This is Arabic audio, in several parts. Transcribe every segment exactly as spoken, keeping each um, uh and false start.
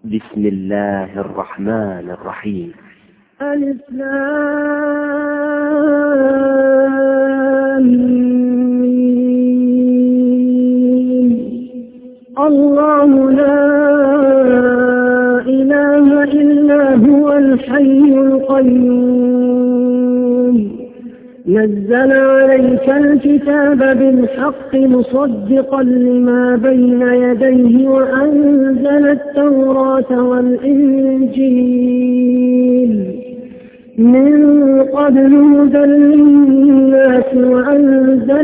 بسم الله الرحمن الرحيم. الإسلام. الله لا إله إلا هو الحي القيوم، نزل عليك الكتاب بالحق مصدقا لما بين يديه وأنزل التوراة والإنجيل من قبل هدى للناس وأنزل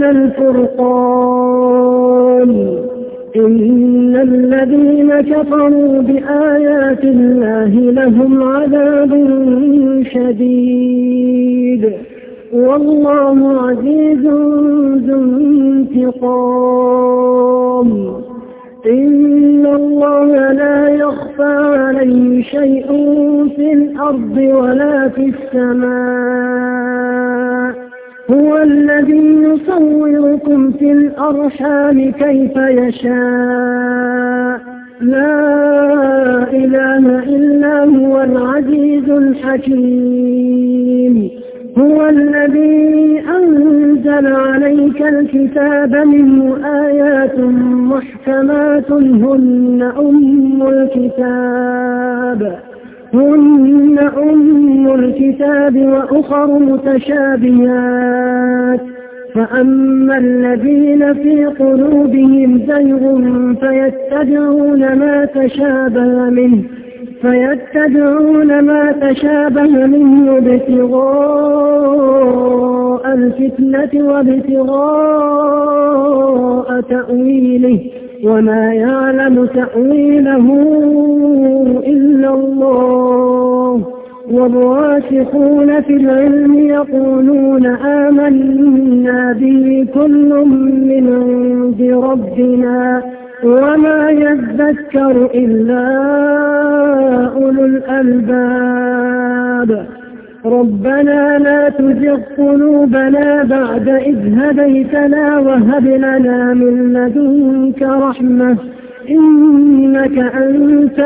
الفرقان. إن الذين كفروا بآيات الله لهم عذاب شديد والله عزيز ذو انتقام. إن الله لا يخفى عليه شيء في الأرض ولا في السماء، هو الذي يصوركم في الأرحام كيف يشاء، لا إله إلا هو العزيز الحكيم. هو الذي أنزل عليك الكتاب منه آيات محكمات هن أم الكتاب هن أم الكتاب وأخر متشابهات، فأما الذين في قلوبهم زيغ فيتبعون ما تشابه منه فيتبعون ما تشابه منه ابتغاء الفتنة وابتغاء تأويله وما يعلم تأويله إلا الله. والراسخون في العلم يقولون آمنا به كل من عند ربنا وما يذكر إلا أولو الألباب. ربنا لا تزغ قلوبنا بعد إذ هديتنا وهب لنا من لدنك رحمة إنك أنت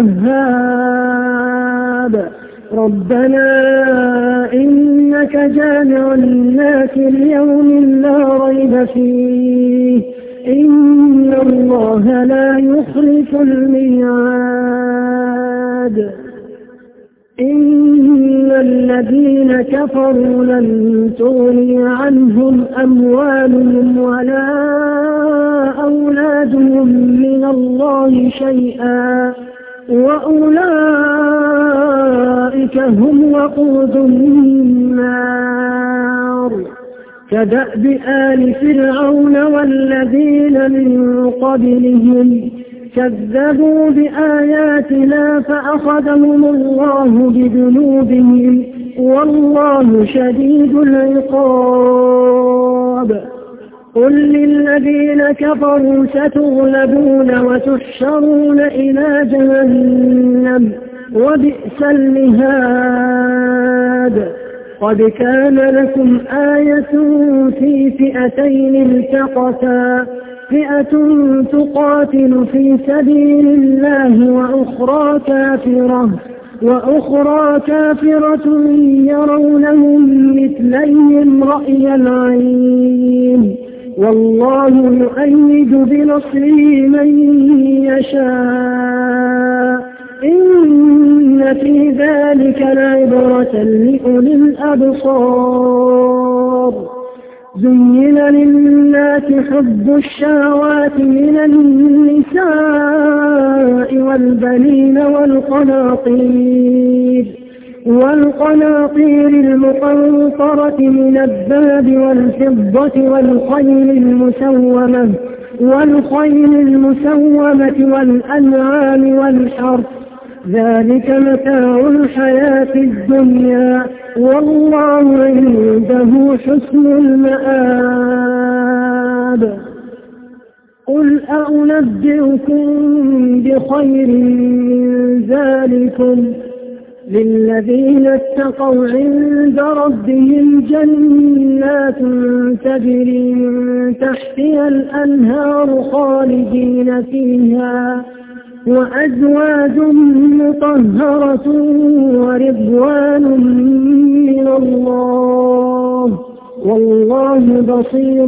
الوهاب. ربنا إنك جامع الناس ليوم لا ريب فيه إن الله لا يخلف الميعاد. إن الذين كفروا لن تغني عنهم أموالهم ولا أولادهم من الله شيئا وأولئك هم وقود النار. كدأب آل فرعون والذين من قبلهم كذبوا بآياتنا فأخذهم الله بذنوبهم والله شديد العقاب. قل للذين كفروا ستغلبون وتحشرون إلى جهنم وبئس المهاد. قد كان لكم آية في فئتين التقتا، فئة تقاتل في سبيل الله وأخرى كافرة وأخرى كافرة يرونهم مثليهم رأي العين والله يؤيد بنصره من يشاء. إن في ذلك لعبرة لأولي الأبصار. زين للناس حب الشهوات من النساء والبنين والقناطير والقناطير المقنطرة من الذهب والفضة والخيل المسومة والخيل المسومة والأنعام والحرث، ذلك متاع الحياة الدنيا والله عنده حسن المآب. قل أنبئكم بخير من ذلكم للذين اتقوا عند ربهم جنات تجري من تحتها الأنهار خالدين فيها وأزواج مطهرة ورضوان من الله والله بصير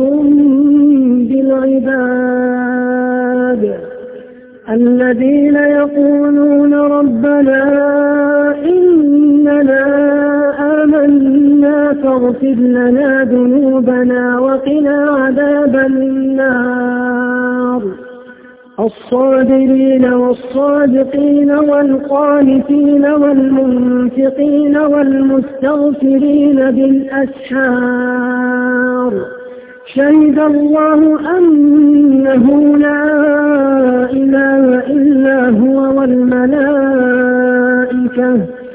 بالعباد. الذين يقولون ربنا إننا آمنا فاغفر لنا ذنوبنا وقنا عذاب النار. الصابرين والصادقين والقانتين والمنفقين والمستغفرين بالأسحار. شهد الله أنه لا إله إلا هو والملائكة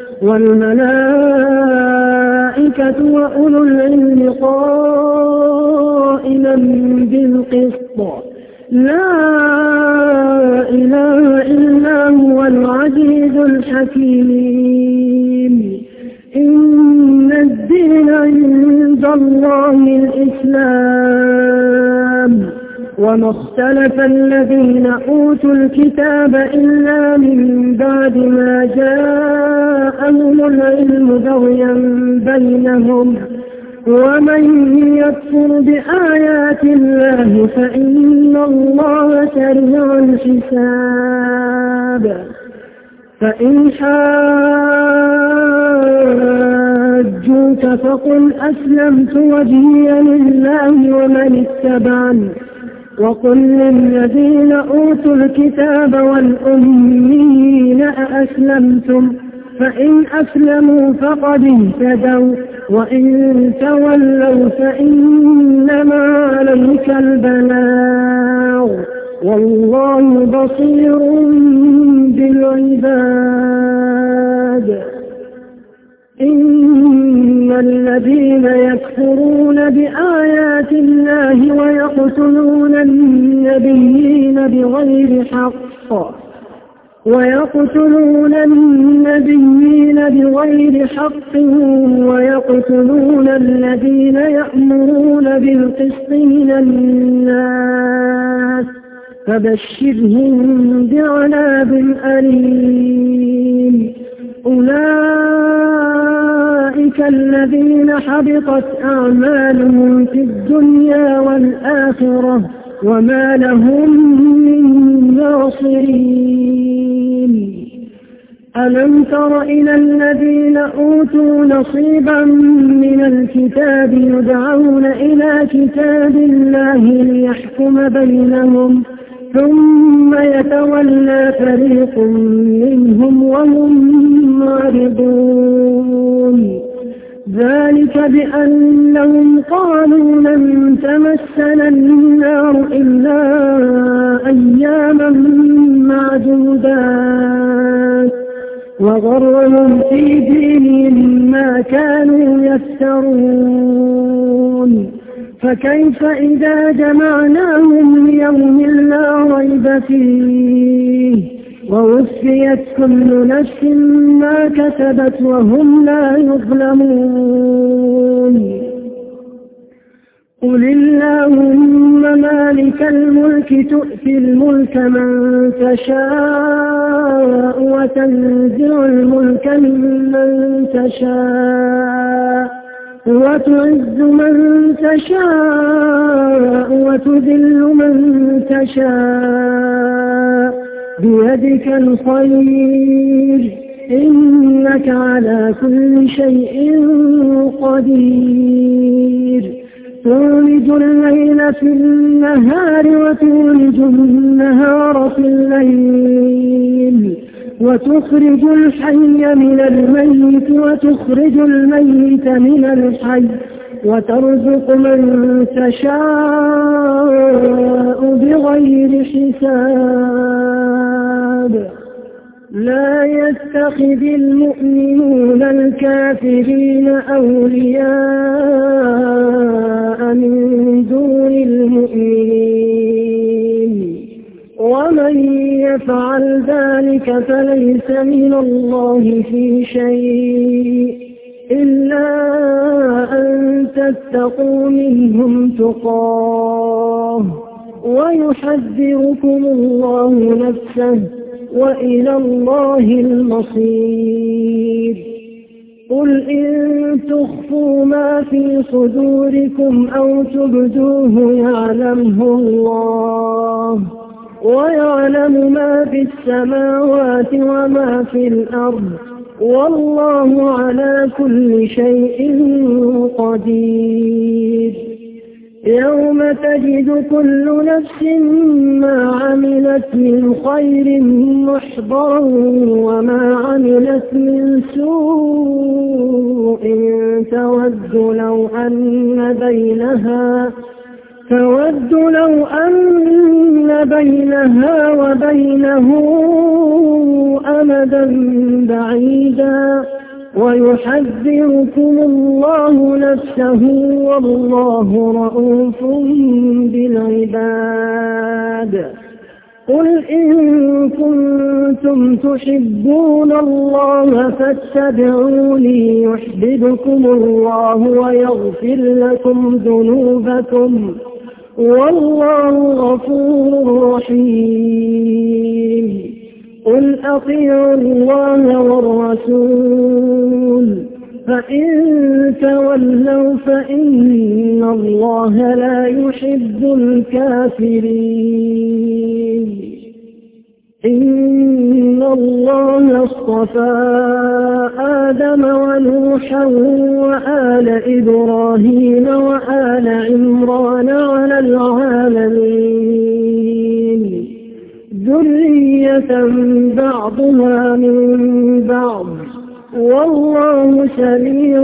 والملائكة وأولو العلم قائما بالقسط. لا إله إلا هو العزيز الحكيم. إن الدين عند الله الإسلام وما اختلف الذين أوتوا الكتاب إلا من بعد ما جاءهم العلم بغيا بينهم ومن يكفر بآيات الله فإن الله سريع الحساب. فإن حاجوك فقل أسلمت وجهي لله ومن اتبعني وقل للذين أوتوا الكتاب والأميين أأسلمتم فإن أسلموا فقد اهتدوا وإن تولوا فإنما عليك البلاغ والله بصير بالعباد. إن الذين يكفرون بآيات الله ويقتلون النبيين بغير حق ويقتلون النبيين بغير حق ويقتلون الذين يأمرون بالقسط من الناس فبشرهم بعذاب أليم. أولئك الذين حبطت أعمالهم في الدنيا والآخرة وما لهم من ناصرين. ألم تر إلى الذين أوتوا نصيبا من الكتاب يدعون إلى كتاب الله ليحكم بينهم ثم يتولى فريق منهم وهم معرضون. ذلك بأنهم قالوا لن تمسنا النار إلا أياما معدودات وغرهم في دينهم ما كانوا يفترون. فكيف إذا جمعناهم ليوم لا ريب فيه ووفيت كل نفس ما كسبت وهم لا يظلمون. قل اللهم مالك الملك تؤتي الملك من تشاء وتنزع الملك ممن تشاء وتعز من تشاء وتذل من تشاء بيدك الخير إنك على كل شيء قدير. تولج الليل في النهار وتولج النهار في الليل وتخرج الحي من الميت وتخرج الميت من الحي وترزق من تشاء بغير حساب. لا يتخذ المؤمنون الكافرين أولياء من دون المؤمنين ومن يفعل ذلك فليس من الله في شيء إلا أن تتقوا منهم تقاه ويحذركم الله نفسه وإلى الله المصير. قل إن تخفوا ما في صدوركم أو تبدوه يعلمه الله، ويعلم ما في السماوات وما في الأرض، والله على كل شيء قدير. يوم تجد كل نفس ما عملت من خير محضرا وما عملت من سوء تود لو أن بينها تود لو أن بينها وبينه أمدا بعيدا، ويحذركم الله نفسه والله رءوف بالعباد. قل إن كنتم تحبون الله فاتبعوني يحببكم الله ويغفر لكم ذنوبكم، والله غفور رحيم. قل أطيعوا الله والرسول، فإن تولوا فإن الله لا يحب الكافرين. إن الله اصطفى آدم ونوحا وآل إبراهيم وآل عمران على العالمين ذرية بعضها من بعض، والله سميع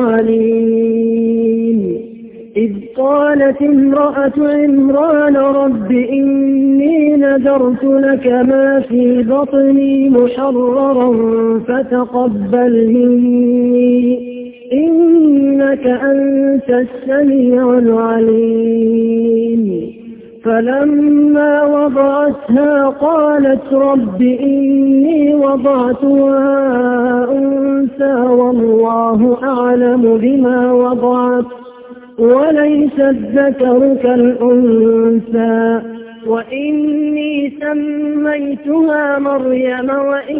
عليم. إذ قالت امرأة عمران رب إني نذرت لك ما في بطني محررا فتقبل مني إنك أنت السميع العليم. فلما وضعتها قالت رب إني وضعتها أنثى والله أعلم بما وضعت وليس الذكر كالأنثى، وإني سميتها مريم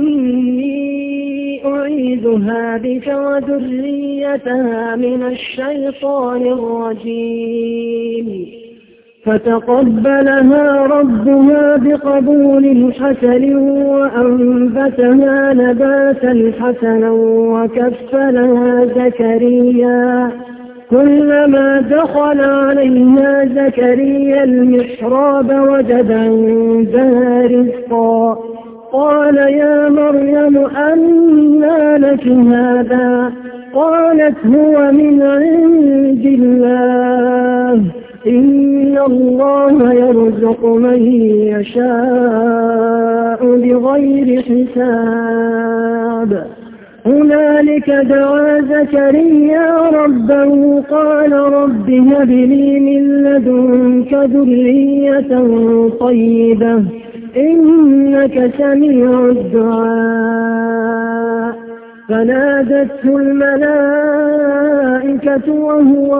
وإني أعيذها بك وذريتها من الشيطان الرجيم. فتقبلها ربها بقبول حسن وأنبتها نباتا حسنا وكفلها زكريا. كلما دخل عليها زكريا المحراب وجد عندها رزقا قال يا مريم أنى لك هذا؟ قالت هو من عند الله إن الله يرزق من يشاء بغير حساب. هنالك دعا زكريا ربه قال رب هب لي من لدنك ذرية طيبة إنك سميع الدعاء. فنادته الملائكة وهو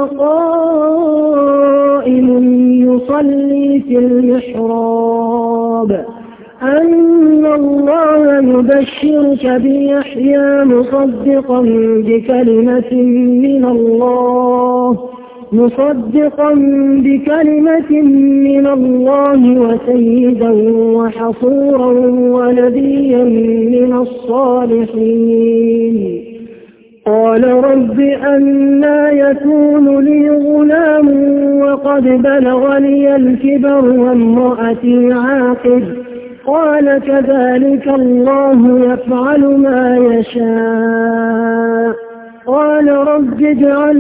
قائم يصلي في المحراب أن الله يبشرك بيحيى مصدقا بكلمة من الله مصدقا بكلمة من الله وسيدا وحصورا ونبيا من الصالحين. قال رب أنى يكون لي غلام وقد بلغني الكبر وامرأتي عاقر؟ قال كذلك الله يفعل ما يشاء. قال رب اجعل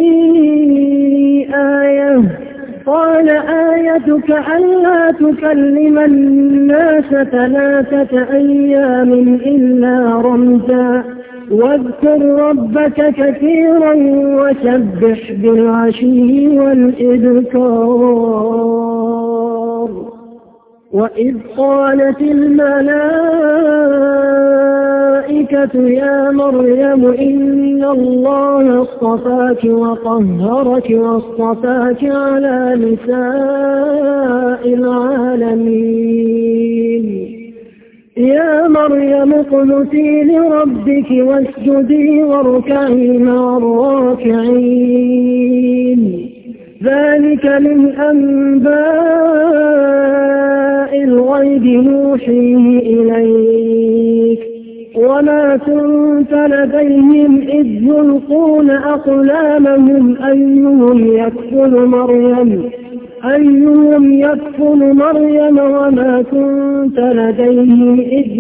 لي آية. قال آيتك ألا تكلم الناس ثلاثة أيام إلا رمزا واذكر ربك كثيرا وسبح بالعشي والإذكار. وإذ قالت الملائكة يا مريم إن الله اصطفاك وطهرك واصطفاك على نساء العالمين يا مريم اقنتي لربك واسجدي واركعي مع الراكعين ذلك من أنباء الغيب نوحيه إليك وما كنت لديهم إذ يلقون أقلامهم أيهم يكفل مريم أيهم يكفل مريم وما كنت لديهم إذ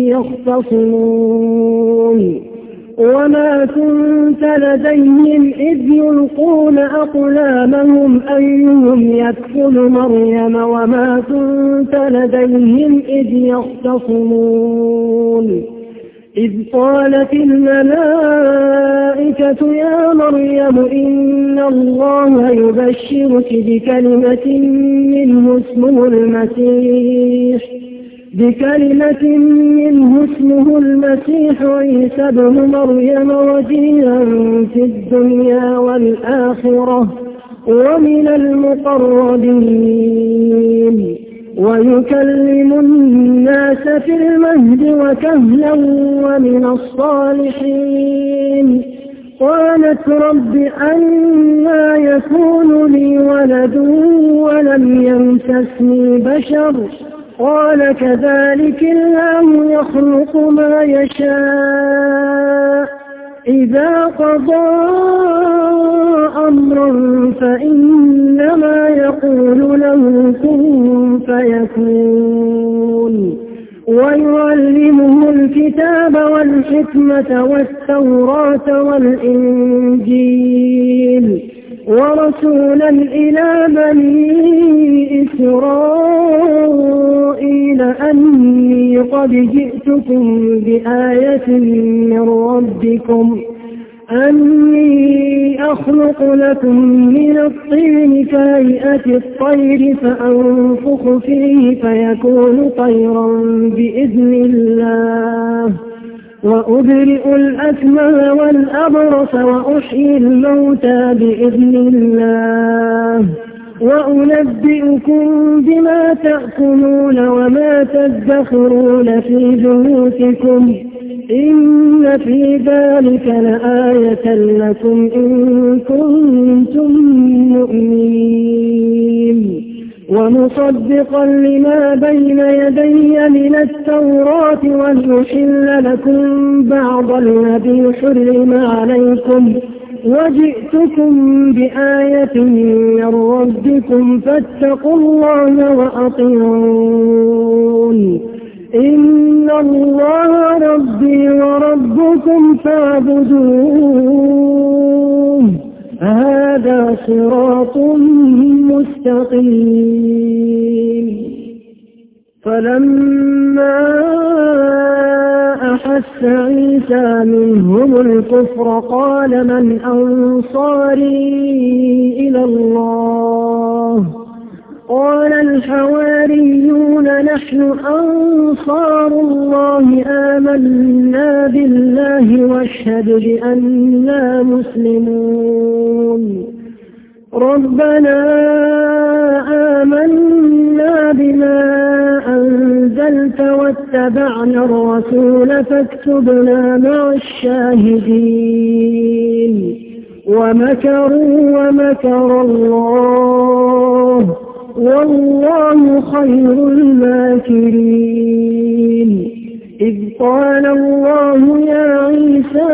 يختصمون وما كنت لديهم إذ يلقون أقلامهم أيهم يكفل مريم وما كنت لديهم إذ يختصمون إذ قالت الملائكة يا مريم إن الله يبشرك بكلمة منه اسمه المسيح بكلمة منه اسمه المسيح عيسى ابن مريم وجيها في الدنيا والآخرة ومن المقربين ويكلم الناس في المهد وكهلا ومن الصالحين قالت رب أنى يكون لي ولد ولم يمسسني بشر قال كذلك الله يخلق ما يشاء إذا قضى أمرا فإنما يقول له كن فيكون ويعلمه الكتاب والحكمة والتوراة والإنجيل ورسولا إلى بني إسرائيل أني قد جئتكم بآية من ربكم أني أخلق لكم من الطين كهيئة الطير فأنفخ فيه فيكون طيرا بإذن الله وأبرئ الأكمه والأبرص وأحيي الموتى بإذن الله وأنبئكم بما تأكلون وما تدخرون في بيوتكم إن في ذلك لآية لكم إن كنتم مؤمنين ومصدقا لما بين يدي من التوراة ولأحل لكم بعض الذي حرم عليكم وجئتكم بآية من ربكم فاتقوا الله وأطيعون إن الله ربي وربكم فاعبدوه هذا صراط مستقيم فلما أحس عيسى منهم الكفر قال من أنصاري إلى الله قال الحواريون نحن أنصار الله آمنا بالله واشهد بأننا مسلمون ربنا آمنا بما أنزلت واتبعنا الرسول فاكتبنا مع الشاهدين ومكروا ومكر الله والله خير الماكرين إذ قال الله يا عيسى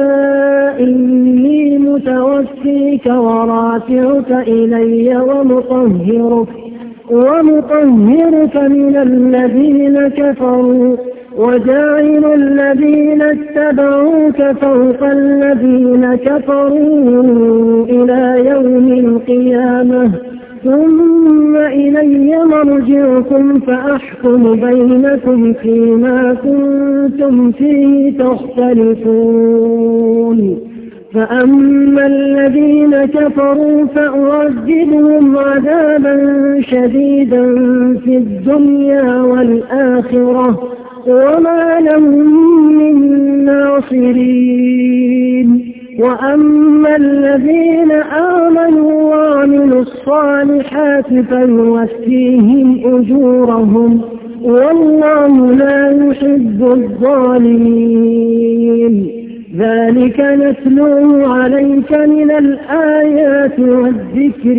إني متوفيك ورافعك إلي ومطهرك ومطهرك من الذين كفروا وجاعل الذين اتبعوك فوق الذين كفروا إلى يوم القيامة ثم إلي مرجعكم فأحكم بينكم فيما كنتم فيه تختلفون فأما الذين كفروا فأعذبهم عذابا شديدا في الدنيا والآخرة وما لهم من ناصرين وأما الذين آمنوا وعملوا الصالحات فيوفيهم أجورهم والله لا يحب الظالمين. ذلك نتلوه عليك من الآيات والذكر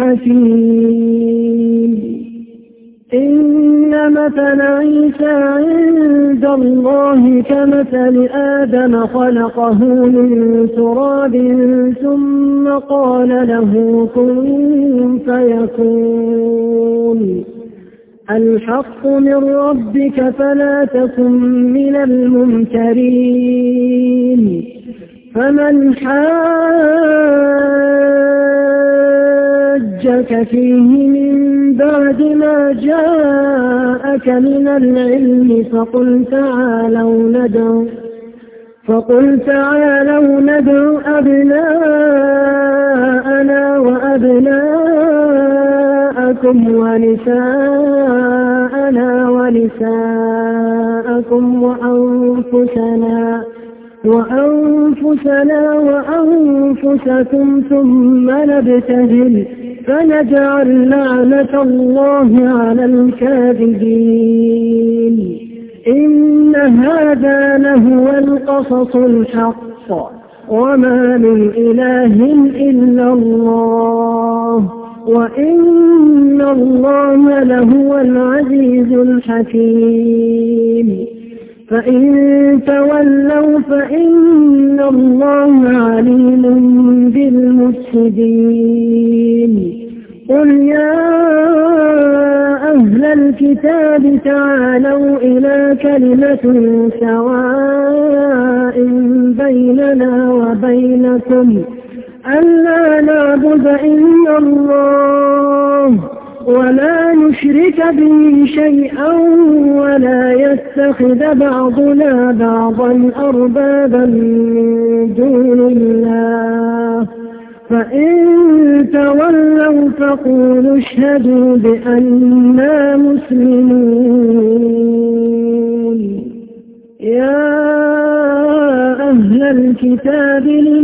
الحكيم. إن مثل عيسى عند الله كمثل آدم خلقه من تراب ثم قال له كن فيكون. الحق من ربك فلا تكن من الممترين. فمن حاجك فيه من بعد ما جاءك من العلم فقل تعالوا ندعو فقل تعالوا ندعو أبناءنا وأبناءكم ونساءنا ونساءكم وأنفسنا وأنفسنا وأنفسكم ثم نبتهل فنجعل لعنة الله على الكاذبين. إن هذا لهو القصص الحق وما من إله إلا الله وإن الله لهو العزيز الحكيم. فإن تولوا فإن الله عليم بالمفسدين. قل يا أهل الكتاب تعالوا إلى كلمة سواء بيننا وبينكم ألا نعبد إلا الله ولا نشرك به شيئا ولا يتخذ بعضنا بعضا أربابا من دون الله. فإن تولوا فقولوا اشهدوا بأننا مسلمون. يا أهل الكتاب لم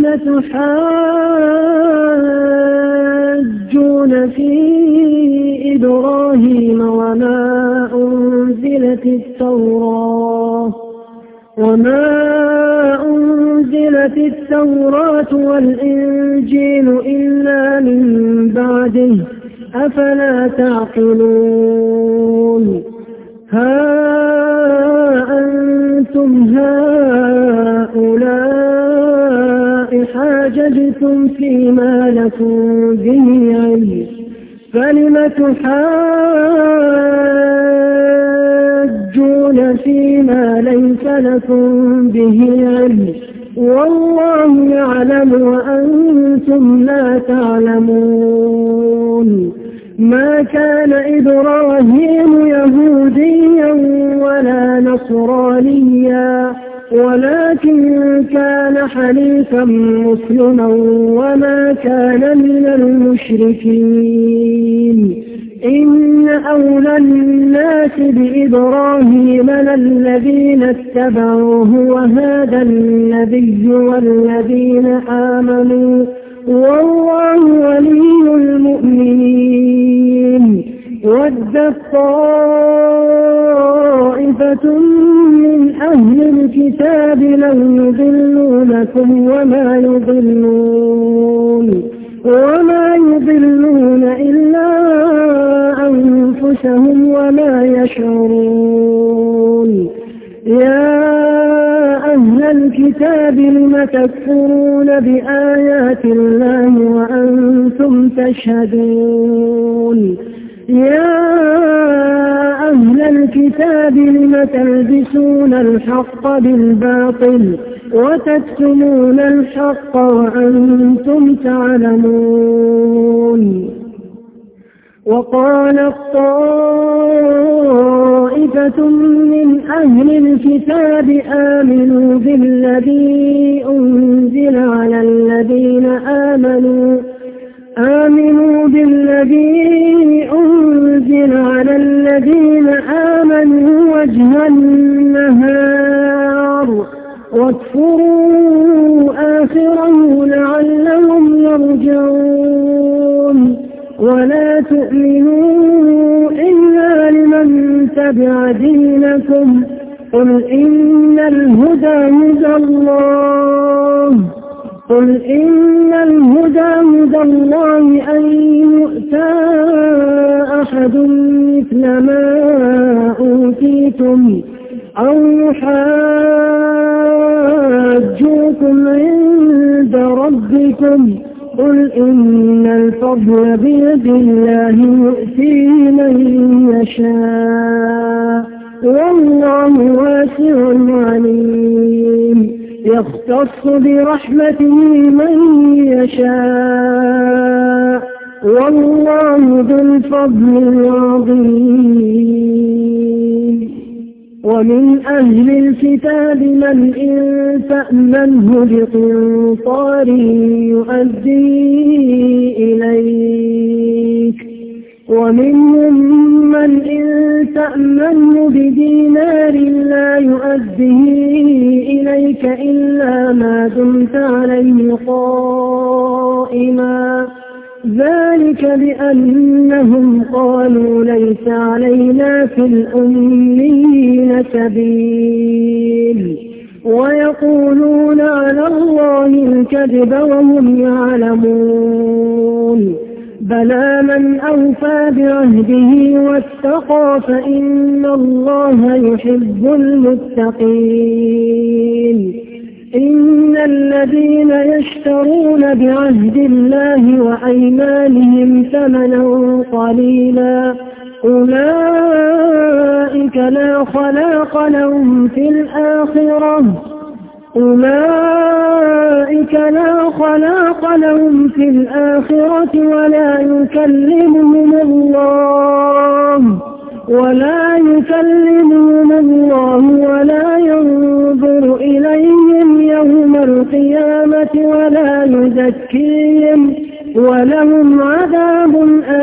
تحاجون في إبراهيم وما أنزلت التوراة وما أنزلت التوراة والإنجيل إلا من بعده أفلا تعقلون. ها أنتم هؤلاء حاججتم فيما لكم به علم فلم تحاجون فيما ليس لكم به علم والله يعلم وأنتم لا تعلمون. ما كان إبراهيم يهوديا ولا نصرانيا ولكن كان حنيفا مسلما وما كان من المشركين. إن أولى الناس بإبراهيم للذين اتبعوه وهذا النبي والذين آمنوا والله ولي المؤمنين. ودت طائفة من أهل الكتاب لو يضلونكم وما يضلون وما يضلون إلا أنفسهم وما يشعرون. يا أهل الكتاب لم تكفرون بآيات الله وأنتم تشهدون. يا أهل الكتاب لم تلبسون الحق بالباطل وتكتمون الحق وأنتم تعلمون. وقالت طائفة من أهل الكتاب آمنوا بالذي أنزل على الذين آمنوا آمنوا بالذي أنزل على الذين آمنوا وجه النهار واكفروا آخره لعلهم يرجعون. ولا تؤمنوا إلا لمن أتبع دينكم قل إن الهدى هدى الله قل إن الهدى هدى الله أن يؤتى أحد مثل ما أوتيتم أو يحاجوكم عند ربكم قل إن الفضل بيد الله يؤتيه من يشاء والله واسع عليم يختص برحمته من يشاء والله ذو الفضل العظيم ومن أهل الكتاب من إن تأمنه بقنطار يؤدي إليك ومنهم من إن تأمنه بدينار لا يؤديه إليك إلا ما دمت عليه قائما ذلك بأنهم قالوا ليس علينا في الأميين سبيل ويقولون على الله الكذب وهم يعلمون بلى من أوفى بعهده واتقى فإن الله يحب المتقين إن الذين يشترون بعهد الله وأيمانهم ثمنا قليلا أولئك لا خلاق لهم في الآخرة أولئك لا خلاق لهم في الآخرة ولا يكلمهم الله ولا يكلمهم الله ولا ينظر إليهم يوم القيامة ولا يزكيهم ولهم عذاب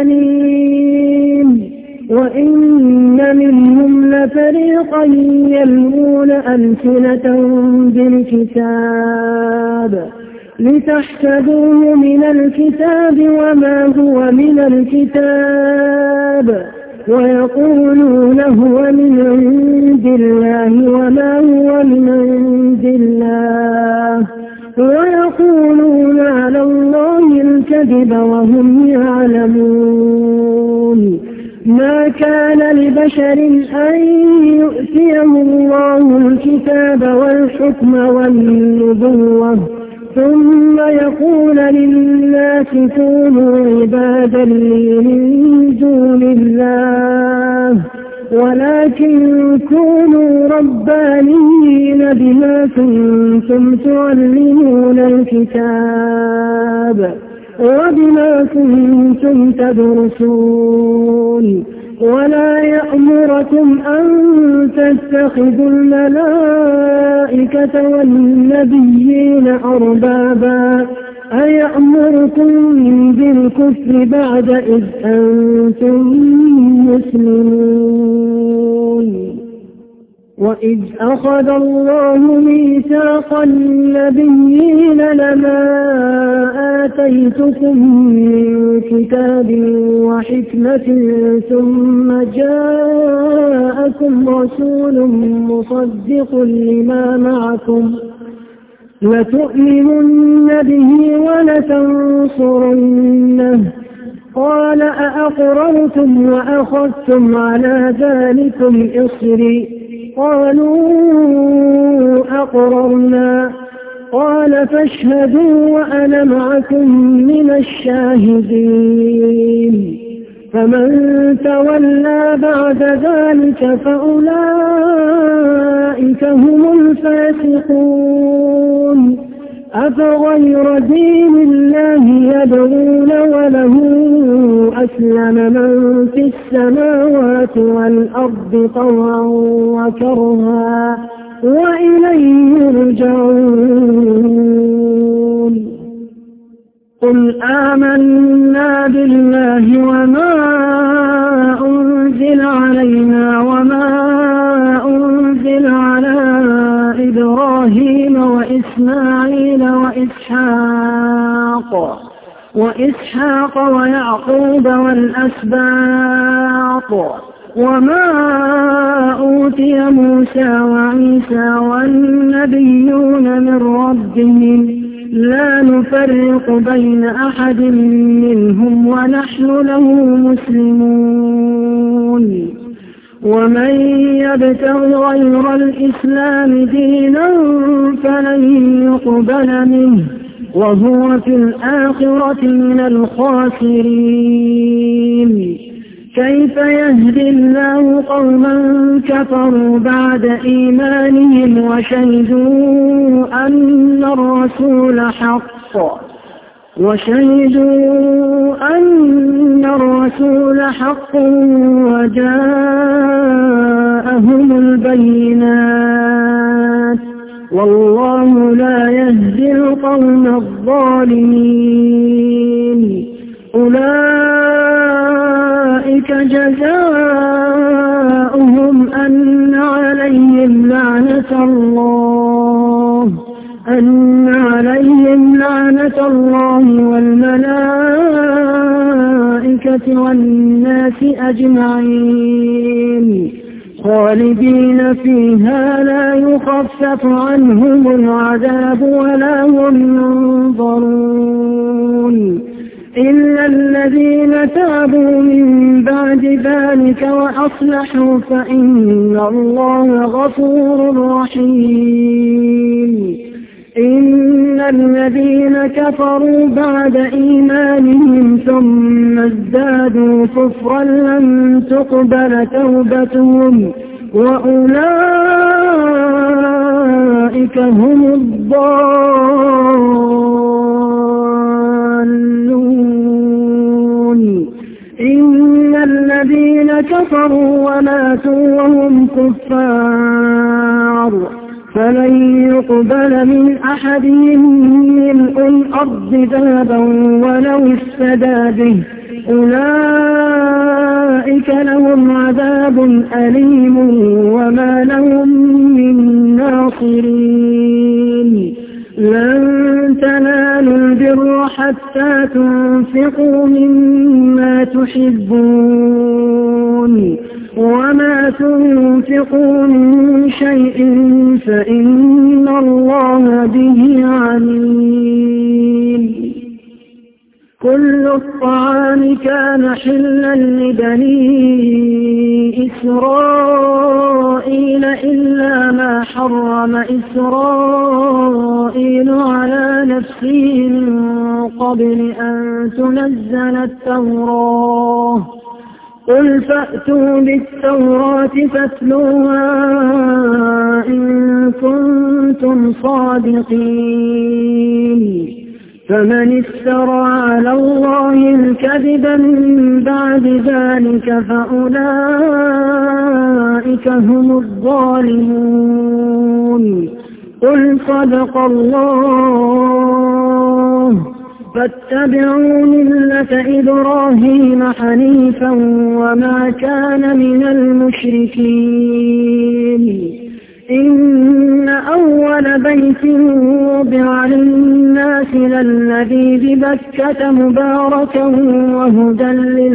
أليم وإن منهم لفريقا يلمون ألسنتهم بالكتاب لتحسبوه من الكتاب وما هو من الكتاب ويقولون هو من عند الله وما هو من عند الله ويقولون على الله الكذب وهم يعلمون ما كان لبشر أن يؤتيه الله الكتاب والحكم والنبوة ثم يقول للناس كونوا عبادا لي من دون الله ولكن كونوا ربانيين بما كنتم تعلمون الكتاب وبما كنتم تدرسون ولا يأمركم أن تتخذوا الملائكة والنبيين أربابا أيأمركم بالكفر بعد إذ أنتم مسلمون وإذ أخذ الله ميثاق النبيين لما آتيتكم من كتاب وحكمة ثم جاءكم رسول مصدق لما معكم لتؤمنن به ولتنصرنه قال أأقررتم وأخذتم على ذلكم إصري قالوا أقررنا قال فاشهدوا وأنا معكم من الشاهدين فمن تولى بعد ذلك فأولئك هم الفاسقون أفغير دين الله يبغون وله أسلم من في السماوات والأرض طوعا وكرها وإليه يرجعون قل آمنا بالله وما أنزل علينا وما أنزل على إبراهيم وإسماعيل وإسحاق وإسحاق ويعقوب والأسباط وما أوتي موسى وعيسى والنبيون من ربهم لا نفرق بين أحد منهم ونحن له مسلمون ومن يبتغ غير الإسلام دينا فلن يقبل منه وهو في الآخرة من الخاسرين كيف يهدي الله قوما كفروا بعد إيمانهم وشهدوا أن الرسول حق وشهدوا أن الرسول حق وجاءهم البينات والله لا يهدي القوم الظالمين أولئك جزاؤهم أن عليهم لعنة الله أن عليهم لعنة الله والملائكة والناس أجمعين خالدين فيها لا يخفف عنهم العذاب ولا هم ينظرون إلا الذين تابوا من بعد ذلك وأصلحوا فإن الله غفور رحيم إن الذين كفروا بعد إيمانهم ثم ازدادوا كفرا لم تقبل توبتهم وأولئك هم الضالون إن الذين كفروا وماتوا وهم كفار فلن يقبل من أحدهم ملء الأرض ذهبا ولو افتدى به أولئك لهم عذاب أليم وما لهم من ناصرين لن تنالوا البر حتى تنفقوا مما تحبون وما تنفقوا من شيء فإن الله به عليم كل الطعام كان حلا لبني إسرائيل إلا ما حرم إسرائيل على نفسه من قبل أن تنزل التوراة قل فأتوا بالتوراة فاتلوها إن كنتم صادقين فمن افترى على الله الكذب من بعد ذلك فأولئك هم الظالمون قل صدق الله فاتبعوا ملة إبراهيم حنيفا وما كان من المشركين إن أول بيت وضع للناس للذي ببكة مباركا وهدى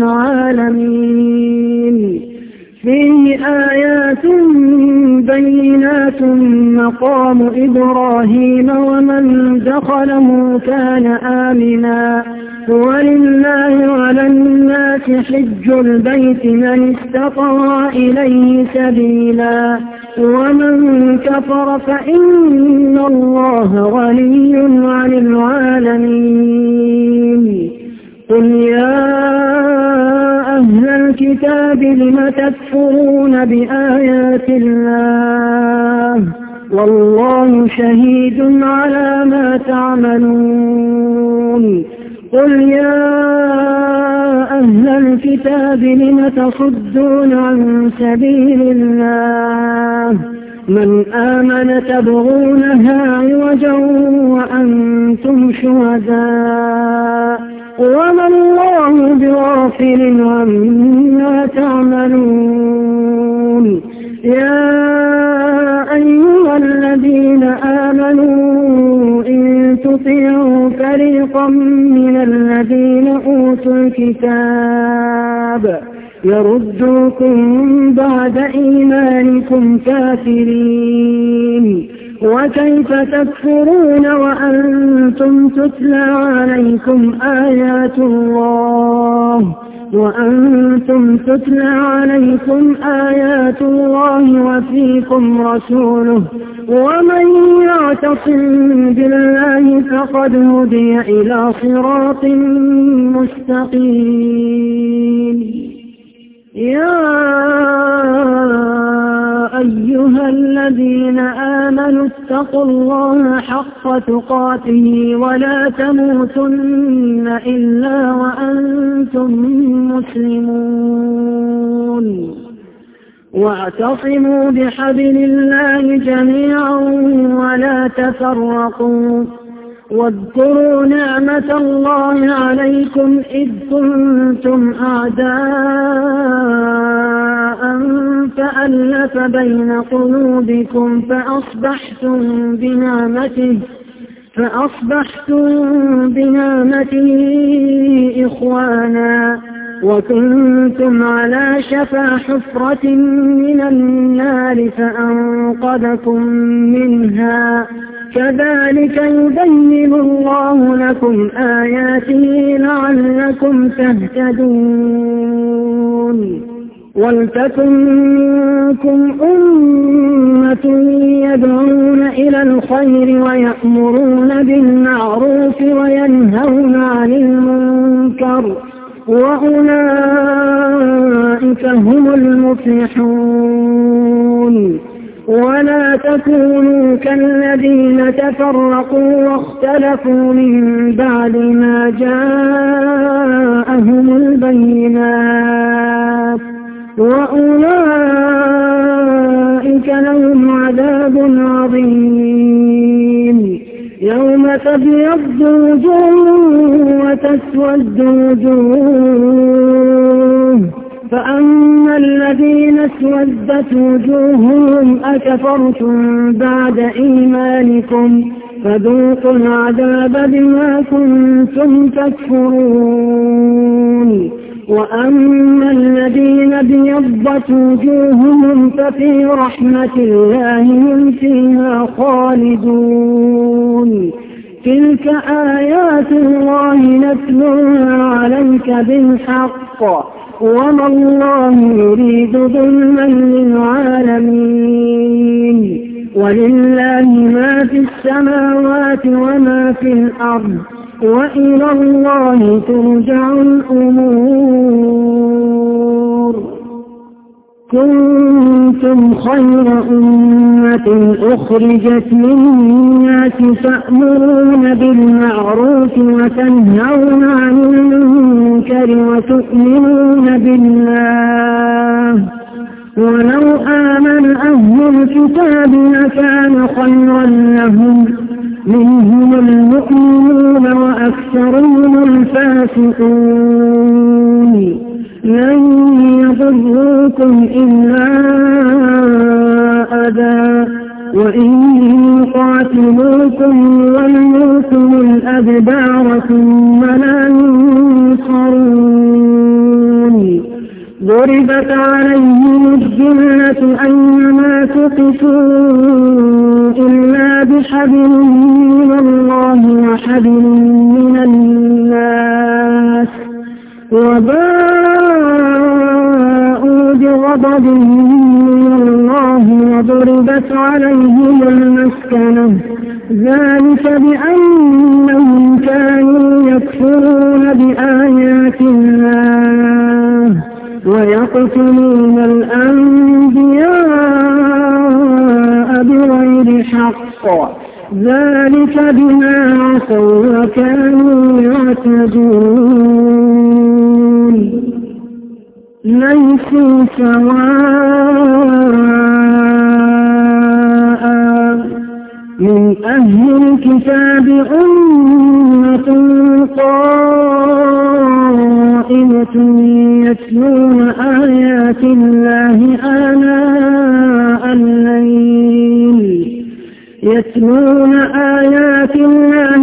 للعالمين فيه آيات بينات مقام إبراهيم ومن دخله كان آمنا ولله على الناس حج البيت من استطاع إليه سبيلا ومن كفر فإن الله غني عن العالمين قل يا أهل الكتاب لم تكفرون بآيات الله والله شهيد على ما تعملون قل يا أهل الكتاب لم تصدون عن سبيل الله من آمن تبغونها عوجا وأنتم شهداء وما الله بغافل عما تعملون يا أيها الذين آمنوا إن تطيعوا فريقا من الذين أوتوا الكتاب يردوكم بعد إيمانكم كافرين. وكيف تكفرون وأنتم تتلى عليكم آيات الله وأنتم تتلى عليكم آيات الله وفيكم رسوله ومن يعتصم بالله فقد هدي إلى صراط مستقيم. يا أيها الذين آمنوا اتقوا الله حق تقاته ولا تموتن إلا وأنتم مسلمون. واعتصموا بحبل الله جميعا ولا تفرقوا. واذكروا نعمة الله عليكم إذ كنتم أعداء فألف بين قلوبكم فأصبحتم بنعمته فأصبحتم بنعمته إخوانا وكنتم على شفا حفرة من النار فأنقذكم منها. كذلك يبين الله لكم آياته لعلكم تهتدون. ولتكن منكم أمة يدعون إلى الخير ويأمرون بالمعروف وينهون عن المنكر وأولئك هم المفلحون. ولا تكونوا كالذين تفرقوا واختلفوا من بعد ما جاءهم البينات وأولئك لهم عذاب عظيم. يوم تبيض وجوه وتسود وجوه فأما الذين اسودت وجوههم أكفرتم بعد إيمانكم فذوقوا العذاب بما كنتم تكفرون. وأما الذين ابيضت وجوههم ففي رحمة الله هم فيها خالدون. تلك آيات الله نتلوها عليك بالحق وما الله يريد ظلما للعالمين. ولله ما في السماوات وما في الأرض وإلى الله ترجع الأمور. كنتم خير أمة أخرجت للناس تأمرون بالمعروف وتنهون عن المنكر وتؤمنون بالله. ولو آمن أهل الكتاب لكان خيرا لهم منهم المؤمنون وأكثرهم الفاسقون. لن يضروكم إلا أذى وإن يقاتلوكم يولوكم الأدبار ثم لا ينصرون. ضربت عليهم الذلة أينما ثقفوا إلا بحبل من الله وحبل من الناس وباءوا بغضب من الله وضربت عليهم المسكنة. ذلك بأنهم كانوا يكفرون بآيات الله ويقتلون الأنبياء بغير حق. ذلك بما عصوا وكانوا يعتدون. ليسوا سواء من أهل الكتاب أمة قائمة يتلون آيات الله آناء الليل يتلون آيات الله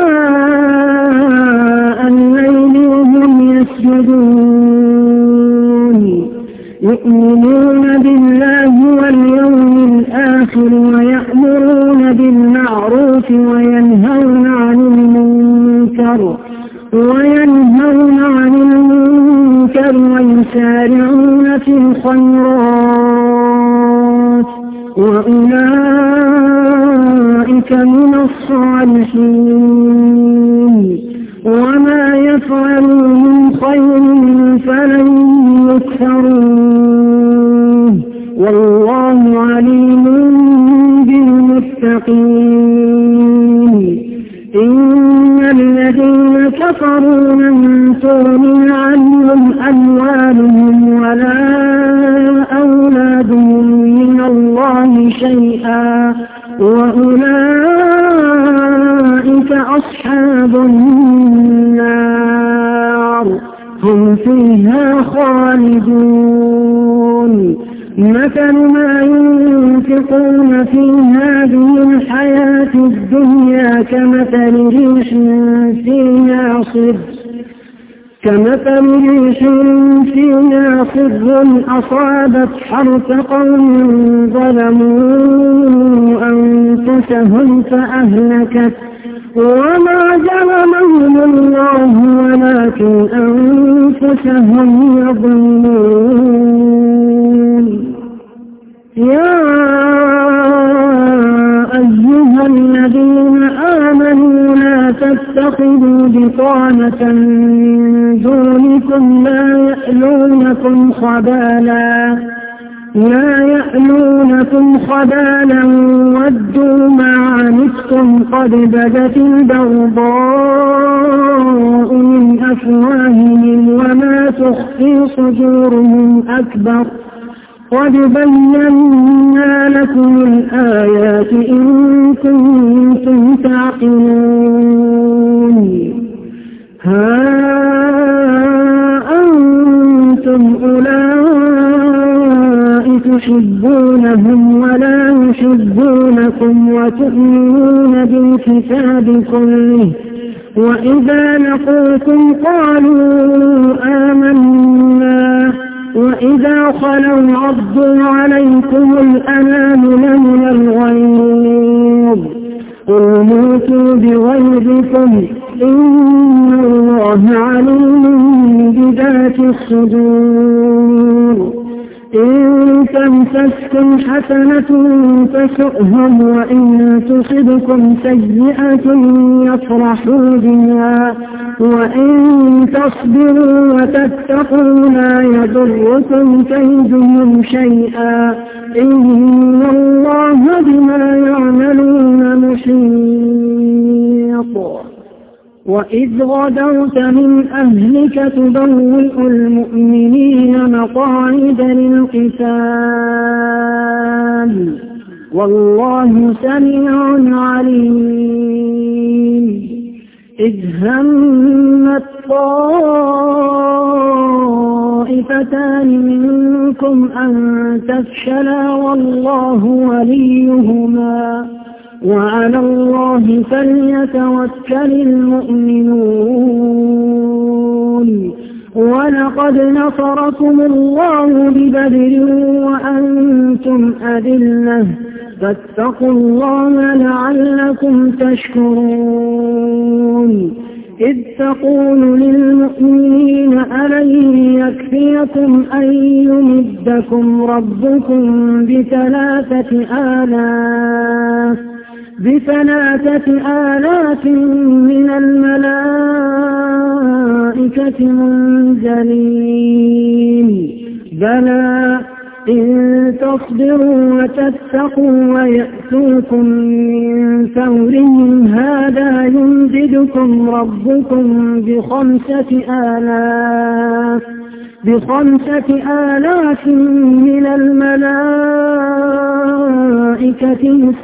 آناء الليل وهم يسجدون بالمعروف وينهون عن المنكر وينهون عن المنكر ويسارعون في الخيرات وأولئك من الصالحين وما يفعلوا من خير فلن يكفروه والله عليم بالمتقين. إن الذين كفروا لن تغني عنهم أموالهم ولا أولادهم من الله شيئا وأولئك أصحاب النار هم فيها خالدون. مثل ما ينفقون في هذه الحياة الدنيا كمثل ريح فيها صر كمثل ريح فيها صر أصابت حرث قوم ظلموا أنفسهم فأهلكت وما ظلمهم الله ولكن أنفسهم يظلمون. يا أيها الذين آمنوا لا تتخذوا بطانة من دونكم لا يألونكم خبالا لا يألونكم خبالا ودوا ما عنتم قد بدت البغضاء من أفواههم وما تخفي صدورهم أكبر قد بينا لكم الآيات إن كنتم تعقلون. ها أنتم أولئك تحبونهم ولا يحبونكم وتؤمنون بالكتاب كله وإذا لقوكم قالوا آمنا وإذا خلوا عضوا عليكم الأنامل من الغيظ قل موتوا بغيظكم إن الله عليم بذات الصدور. إن تمسسكم حسنة تسؤهم وإن تصبكم سيئة يفرحوا بها وإن تصبروا وتتقوا لا يضركم كيدهم شيئا إن الله بما يعملون محيط. وإذ غدوت من أهلك تبوئ المؤمنين مقاعد للقتال والله سميع عليم. إذ همت طائفتان منكم أن تفشلا والله وليهما وعلى الله فليتوكل المؤمنون. ولقد نصركم الله ببدر وأنتم أذلة فاتقوا الله لعلكم تشكرون. إذ تقول للمؤمنين ألن يكفيكم أن يمدكم ربكم بثلاثة آلاف بثلاثة آلاف من الملائكة منزلين بلى إن تصبروا وتتقوا ويأتوكم من فورهم هذا يمددكم ربكم بخمسة آلاف بخمسة آلاف من الملائكة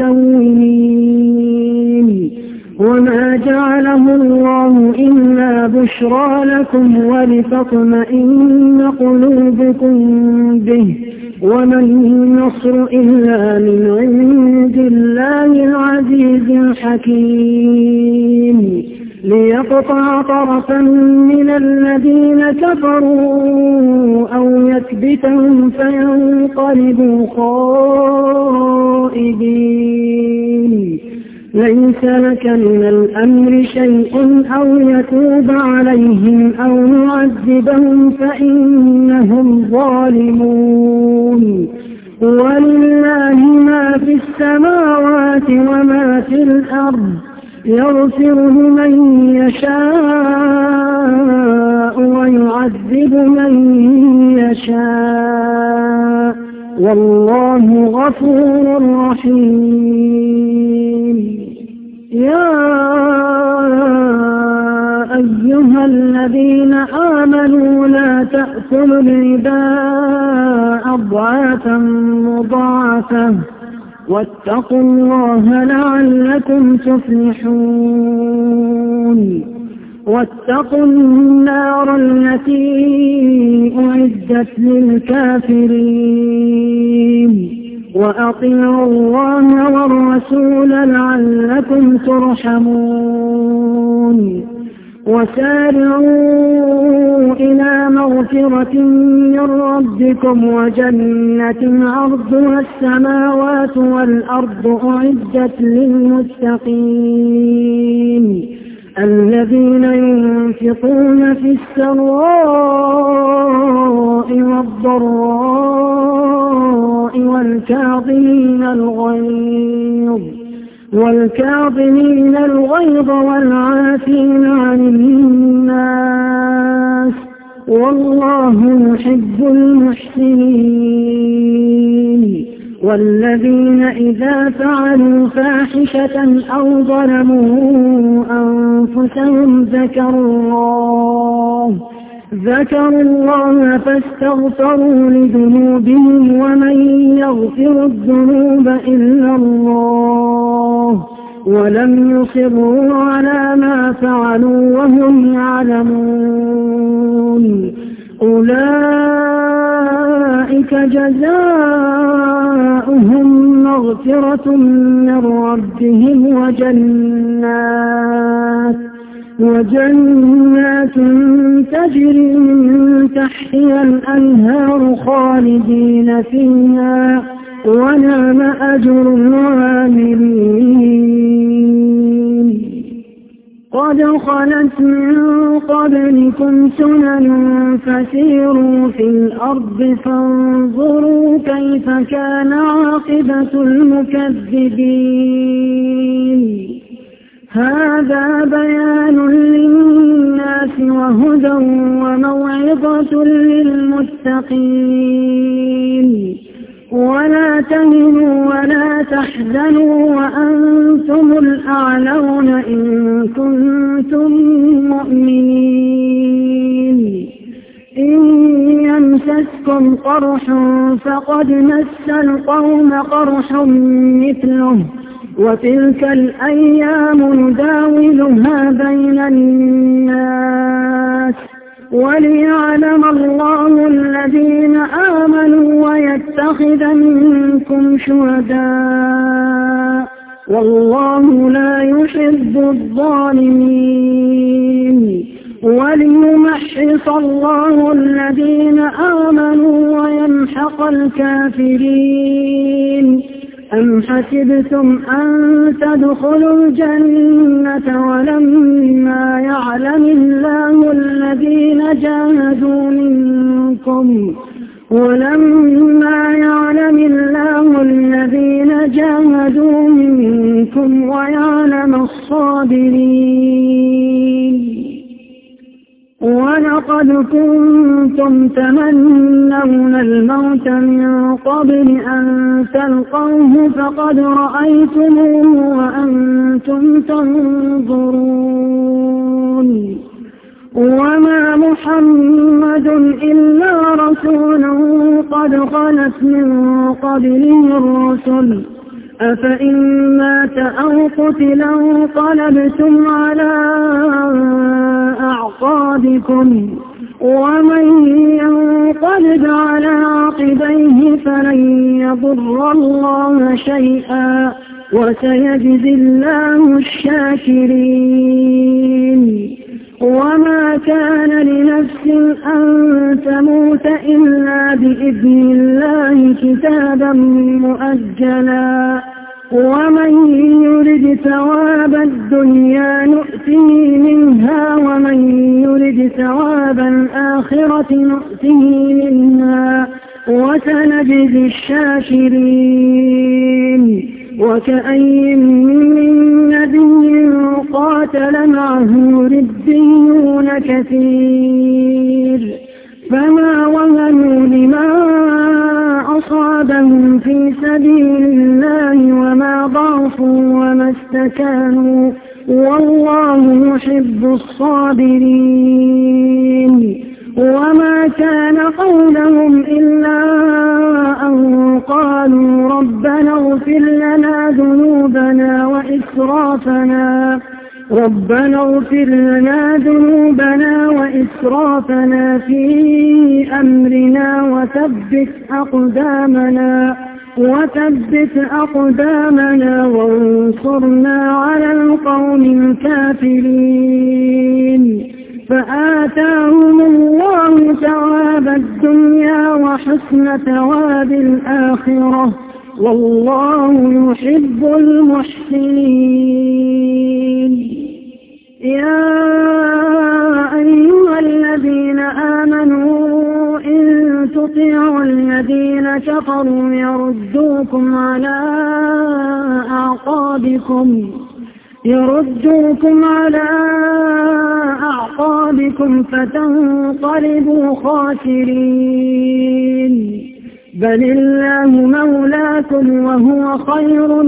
مسومين. وما جعله الله إلا بشرى لكم ولتطمئن قلوبكم به وما النصر إلا من عند الله العزيز الحكيم. ليقطع طرفا من الذين كفروا أو يكبتهم فينقلبوا خائبين. ليس لك من الأمر شيء أو يتوب عليهم أو يعذبهم فإنهم ظالمون ولله ما في السماوات وما في الأرض يغفر لمن يشاء ويعذب من يشاء والله غفور رحيم. يا أيها الذين آمنوا لا تأكلوا الربا أضعافا مضاعفة واتقوا الله لعلكم تفلحون. واتقوا النار التي أعدت للكافرين وأطيعوا الله والرسول لعلكم ترحمون. وسارعوا إلى مغفرة من ربكم وجنة عرضها السماوات والأرض أعدت للمتقين الذين ينفقون في السراء والضراء والكاظمين الغيظ والكاظمين الغيظ والعافين عن الناس والله يحب المحسنين. والذين إذا فعلوا فاحشة أو ظلموا أنفسهم ذكروا الله ذكروا الله فاستغفروا لذنوبهم ومن يغفر الذنوب إلا الله ولم يصروا على ما فعلوا وهم يعلمون أولئك جزاؤهم مغفرة من ربهم وجنات وجنات تجري من تحتها الأنهار خالدين فيها ونعم أجر العاملين. قد خلت من قبلكم سنن فسيروا في الأرض فانظروا كيف كان عاقبة المكذبين. هذا بيان للناس وهدى وموعظة للمتقين. ولا تهنوا ولا تحزنوا وأنتم الأعلون إن كنتم مؤمنين. إن يمسسكم قرح فقد مس القوم قرح مثله وتلك الأيام نداولها بين الناس وليعلم الله الذين آمنوا ويتخذ منكم شهداء والله لا يحب الظالمين. وليمحص الله الذين آمنوا ويمحق الكافرين. أم حسبتم أن تدخلوا الجنة ولما يعلم الله الذين جاهدوا منكم ولما يعلم الله الذين جاهدوا منكم ويعلم الصابرين. ولقد كنتم تمنون الموت من قبل أن تلقوه فقد رأيتموه وأنتم تنظرون. وما محمد إلا رسول قد خلت من قبله الرسل أفإن مات أو قتل انقلبتم على أعقابكم ومن ينقلب على عقبيه فلن يضر الله شيئا وسيجزي الله الشاكرين. وما كان لنفس أن تموت إلا بإذن الله كتابا مؤجلا ومن يرد ثواب الدنيا نؤته منها ومن يرد ثواب الآخرة نؤته منها وسنجزي الشاكرين. وكأي من نبي قاتل معه ربيون كثير فما وهنوا لما أصابهم في سبيل الله وما ضعفوا وما استكانوا والله يحب الصابرين. وما كان قولهم إلا أن قالوا ربنا اغفر لنا ذنوبنا وإسرافنا ربنا اغفر لنا ذنوبنا وإسرافنا في أمرنا وثبت أقدامنا وثبت أقدامنا وانصرنا على القوم الكافرين. فآتاهم الله ثواب الدنيا وحسن ثواب الآخرة والله يحب المحسنين. يا أيها الذين آمنوا إن تطيعوا الذين كفروا يردوكم على أعقابكم يردوكم على أعقابكم فتنقلبوا خاسرين. بل الله مولاكم وهو خير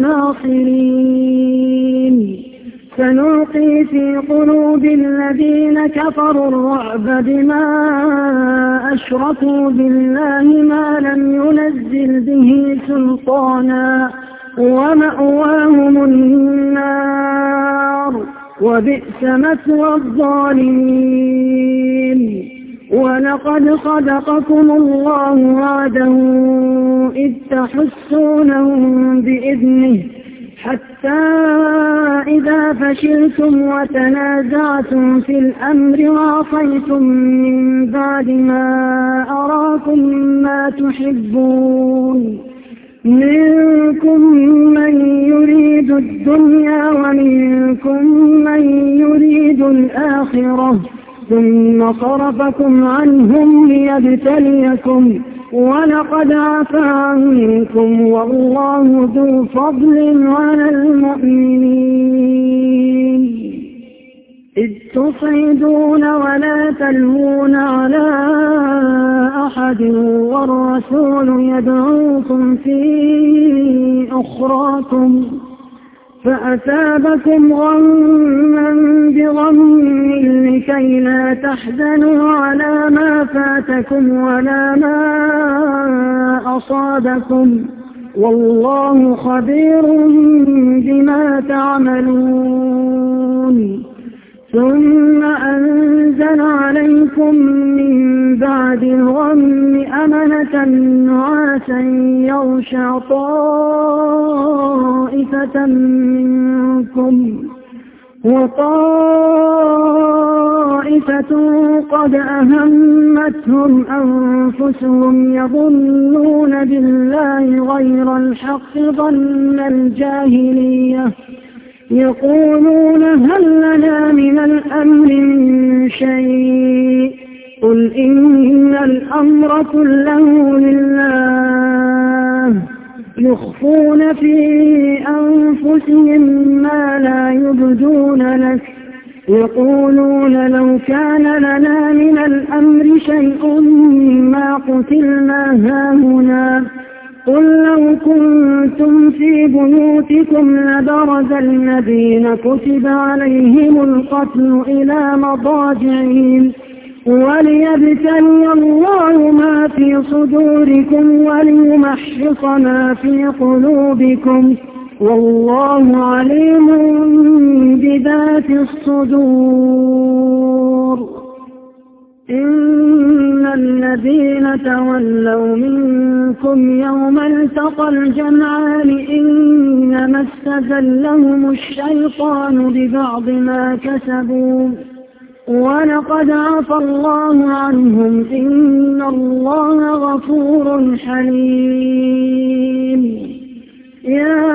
الناصرين. سنلقي في قلوب الذين كفروا الرعب بما أشركوا بالله ما لم ينزل به سلطانا ومأواهم النار وبئس مثوى الظالمين. ولقد صدقكم الله وعده إذ تحسونهم بإذنه حتى إذا فشلتم وتنازعتم في الأمر وعصيتم من بعد ما أراكم ما تحبون منكم من يريد الدنيا ومنكم من يريد الآخرة ثم صرفكم عنهم ليبتليكم ولقد عفا عنكم والله ذو فضل على المؤمنين. إذ تصعدون ولا تلوون على أحد والرسول يدعوكم في أخراكم فأثابكم غما بغم لكي لا تحزنوا على ما فاتكم ولا ما أصابكم والله خبير بما تعملون. ثم أنزل عليكم من بعد الغم أمنة نعاسا يغشى طائفة منكم وطائفة قد أهمتهم أنفسهم يظنون بالله غير الحق ظن الجاهلية يقولون هل لنا من الأمر من شيء قل إن الأمر كله لله يخفون في أنفسهم ما لا يبدون لك يقولون لو كان لنا من الأمر شيء ما قتلنا هاهنا قل لو كنتم في بيوتكم لبرز الذين كتب عليهم القتل إلى مضاجعهم وليبتلي الله ما في صدوركم وليمحص ما في قلوبكم والله عليم بذات الصدور. إن الذين تولوا منكم يوم التقى الجمعان إنما استزلهم الشيطان ببعض ما كسبوا ولقد عفى الله عنهم إن الله غفور حليم. يا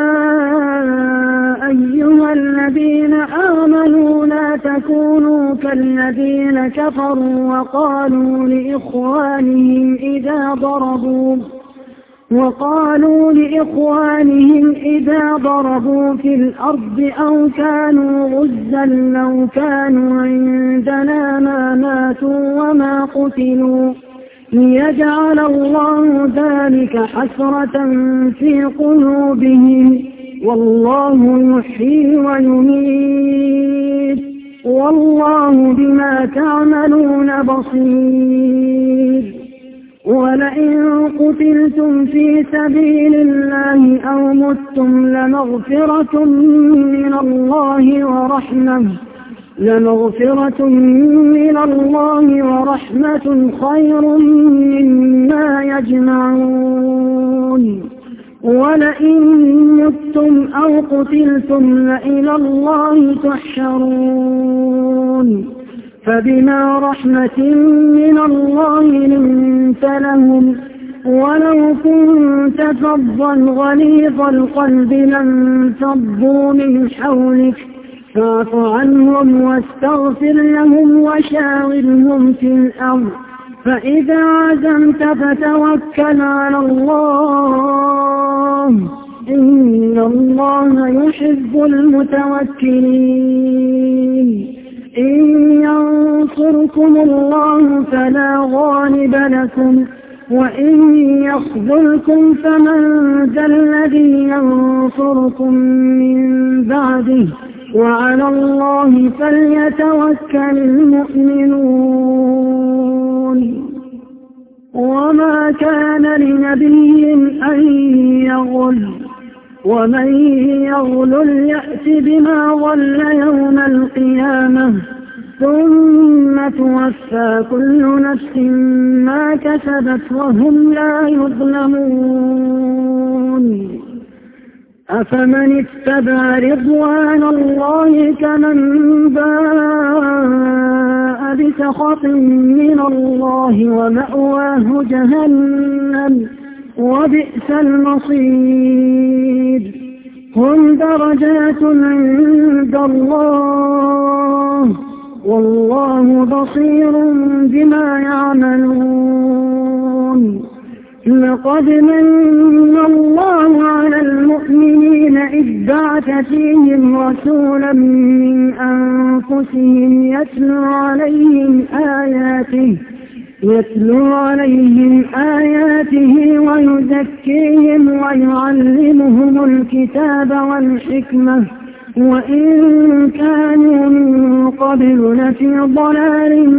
أيها الذين آمنوا لا تكونوا كالذين كفروا وقالوا لإخوانهم إذا ضربوا وقالوا لإخوانهم إذا ضربوا في الأرض أو كانوا غزا لو كانوا عندنا ما ماتوا وما قتلوا ليجعل الله ذلك حسرة في قلوبهم والله يحيي ويميت والله بما تعملون بصير. ولئن قتلتم في سبيل الله أو متم لمغفرة من الله ورحمة لمغفرة من الله ورحمة خير مما يجمعون. ولئن متم أو قتلتم لإلى الله تحشرون. فبما رحمة من الله لنت لهم ولو كنت فظا غليظ القلب لانفضوا من حولك فاعف عنهم واستغفر لهم وشاورهم في الأمر فإذا عزمت فتوكل على الله إن الله يحب المتوكلين. إن ينصركم الله فلا غالب لكم وإن يخذلكم فمن ذا الذي ينصركم من بعده وعلى الله فليتوكل المؤمنون. وما كان لنبي أن يغل ومن يغلل يأت بما غل يوم القيامة ثم توفى كل نفس ما كسبت وهم لا يظلمون. أفمن اتبع رضوان الله كمن باء بسخط من الله ومأواه جهنم وبئس المصير. هم درجات عند الله والله بصير بما يعملون. لقد من الله على المؤمنين إذ بعث فيهم رسولا من أنفسهم يتلو عليهم آياته يتلو عليهم آياته ويزكيهم ويعلمهم الكتاب والحكمة وإن كانوا من قبل لفي ضلال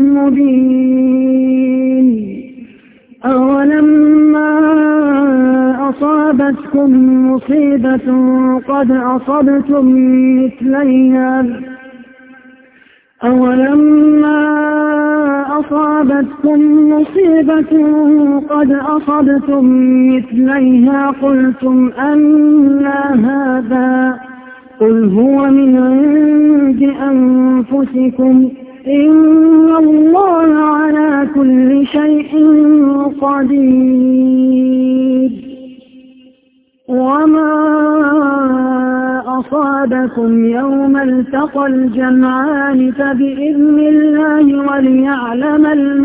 مبين. أولما أصابتكم مصيبة قد أصبتم مثليها أولما أصابتكم مصيبة قد أصبتم مثليها قلتم أنى هذا قل هو من عند أنفسكم إن الله على كل شيء قدير. وما أصابكم يوم التقى الجمعان فبإذن الله وليعلم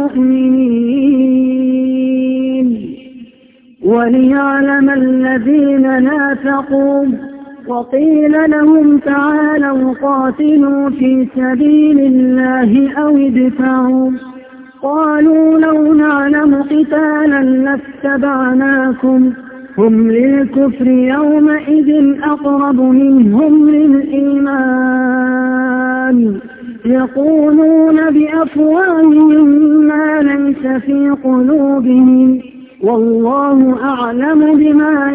المؤمنين وليعلم الذين نافقوا. وقيل لهم تعالوا قاتلوا في سبيل الله أو ادفعوا قالوا لو نعلم قتالا لاتبعناكم هم للكفر يومئذ أقرب منهم للإيمان يقولون بأفواههم ما ليس في قلوبهم والله أعلم بما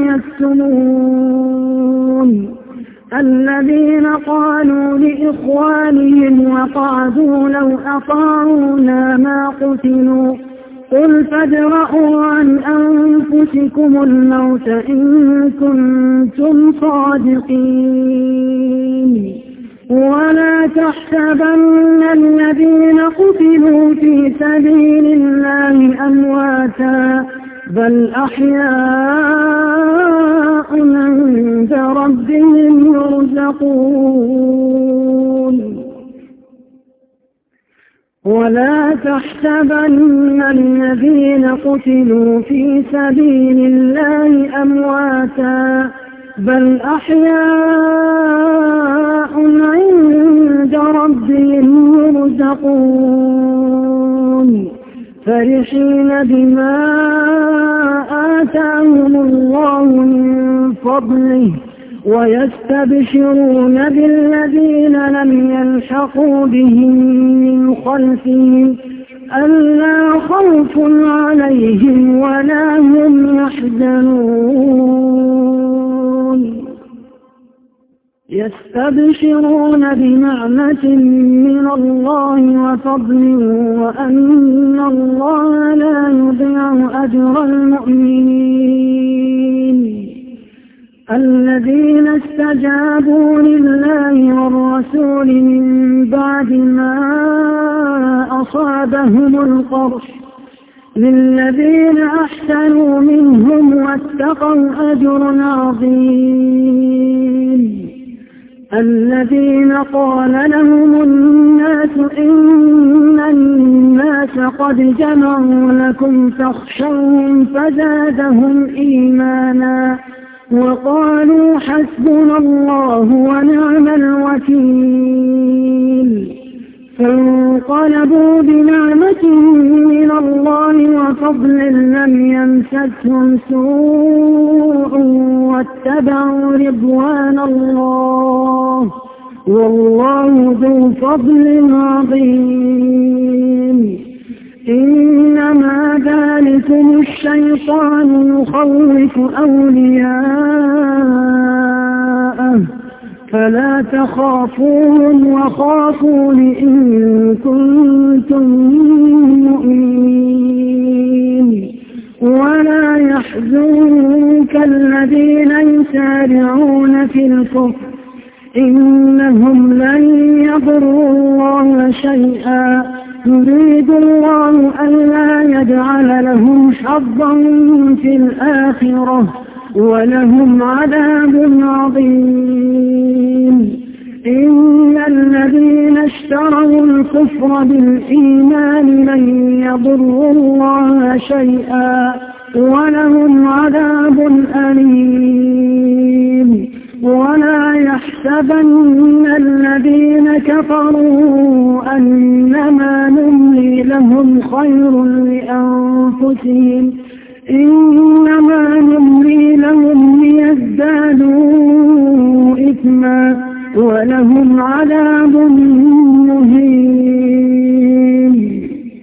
يكتمون. الذين قالوا لإخوانهم وقعدوا لو أطاعونا ما قتلوا قل فادرءوا عن أنفسكم الموت إن كنتم صادقين. ولا تحسبن الذين قتلوا في سبيل الله أمواتا بل أحياء عند ربهم يرزقون ولا تحسبن الذين قتلوا في سبيل الله أمواتا بل أحياء عند ربهم يرزقون فرحين بما آتاهم الله من فضله ويستبشرون بالذين لم يلحقوا بهم من خلفهم ألا خوف عليهم ولا هم يحزنون يستبشرون بنعمة من الله وفضل وأن الله لا يضيع أجر المؤمنين الذين استجابوا لله والرسول من بعد ما أصابهم القرح للذين أحسنوا منهم واتقوا أجر عظيم الذين قال لهم الناس إن الناس قد جمعوا لكم فاخشوهم فزادهم إيمانا وقالوا حسبنا الله ونعم الوكيل فانقلبوا بنعمة من الله وفضل لم يمسسهم سوء واتبعوا رضوان الله والله ذو فضل عظيم إنما ذلكم الشيطان يخوف أولياءه فلا تخافوهم وخافون إن كنتم مؤمنين ولا يحزنك الذين يسارعون في الكفر إنهم لن يضروا الله شيئا يريد الله ألا يجعل لهم حظا في الآخرة ولهم عذاب عظيم إن الذين اشتروا الكفر بالإيمان لن يضروا الله شيئا ولهم عذاب أليم ولا يحسبن الذين كفروا أنما نملي لهم خير لأنفسهم إنما نملي لهم ليزدادوا إثما ولهم عذاب مهين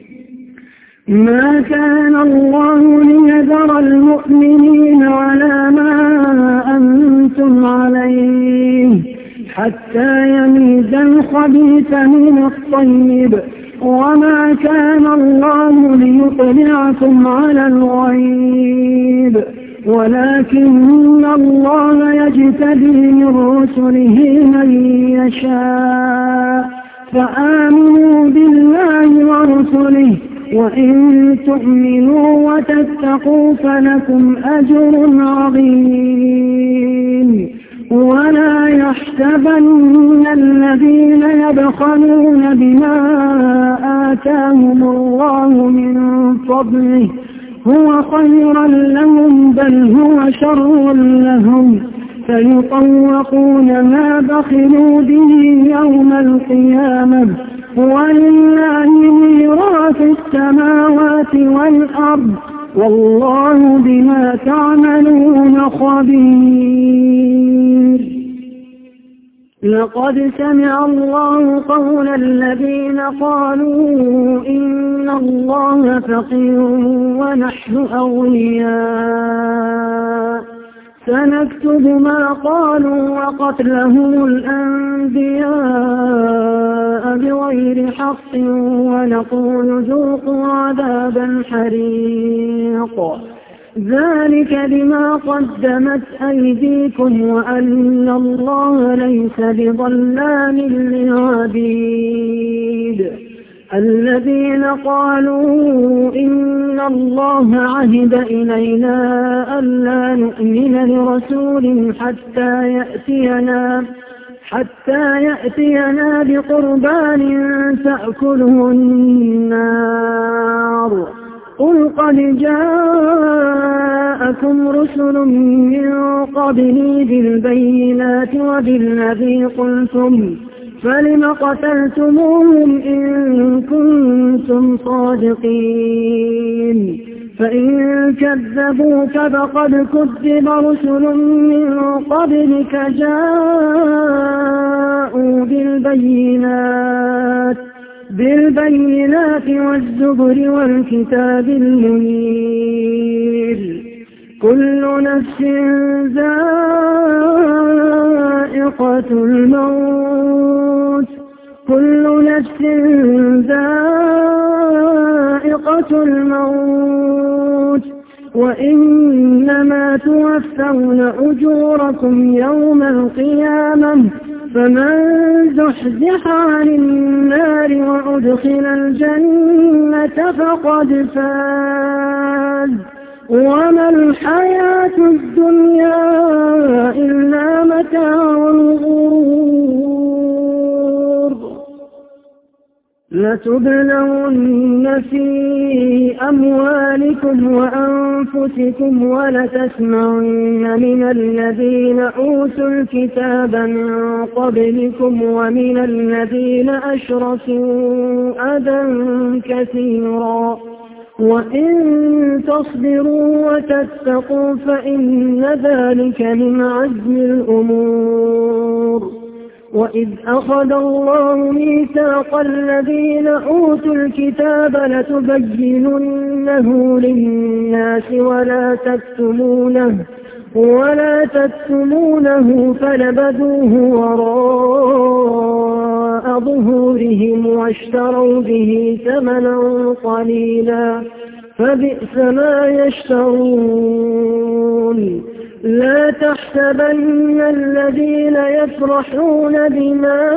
ما كان الله ليذر المؤمنين على ما أنتم عليه حتى يميز الخبيث من الطيب وما كان الله ليطلعكم على الغيب ولكن الله يجتبي من رسله من يشاء فآمنوا بالله ورسله وإن تؤمنوا وتتقوا فلكم أجر عظيم ولا يحسبن الذين يبخلون بما آتاهم الله من فضله هو خيرا لهم بل هو شر لهم فيطوقون ما بخلوا به يوم القيامة ولله ميراث السماوات والأرض والله بما تعملون خبير لقد سمع الله قول الذين قالوا إن الله فقير ونحن أغنياء سنكتب ما قالوا وقتلهم الأنبياء بغير حق ونقول ذوقوا عذاب الحريق ذلك بما قدمت أيديكم وأن الله ليس بظلام للعبيد الذين قالوا إن الله عهد إلينا ألا نؤمن لرسول حتى يأتينا حتى يأتينا بقربان تأكله النار قل قد جاءكم رسل من قبلي بالبينات وبالذي قلتم فلم قتلتموهم إن كنتم صادقين فإن كذبوك فقد كذب رسل من قبلك جاءوا بالبينات بالبينات والزبر والكتاب المنير كل نفس ذائقة الموت كل نفس ذائقة الموت وإنما توفون أجوركم يوم القيامة فمن زحزح عن النار وأدخل الجنة فقد فاز وما الحياة الدنيا إلا متاع الغرور لتبلون في أموالكم وأنفسكم ولتسمعن من الذين أوتوا الكتاب من قبلكم ومن الذين أشركوا أذى كثيرا وإن تصبروا وتتقوا فإن ذلك من عزم الأمور وإذ أخذ الله ميثاق الذين أوتوا الكتاب لتبيننه للناس ولا تكتمونه ولا تكتمونه فنبذوه وراء ظهورهم واشتروا به ثمنا قليلا فبئس ما يشترون لا تحسبن الذين يفرحون بما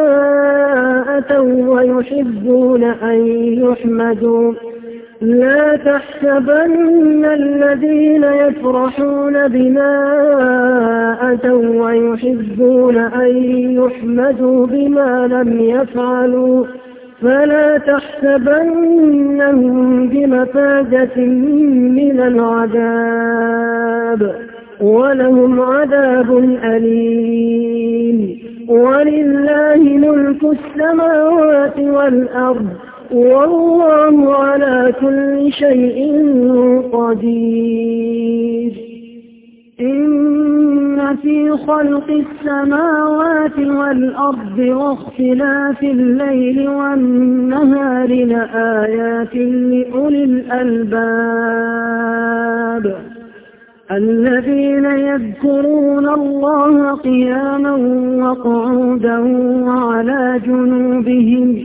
أتوا ويحبون أن يحمدوا لا تحسبن الذين يفرحون بما أتوا ويحبون أن يحمدوا بما لم يفعلوا فلا تحسبنهم بمفازة من العذاب ولهم عذاب أليم ولله ملك السماوات والأرض والله على كل شيء قدير إن في خلق السماوات والأرض واختلاف الليل والنهار لآيات لأولي الألباب الذين يذكرون الله قياما وقعودا وعلى جنوبهم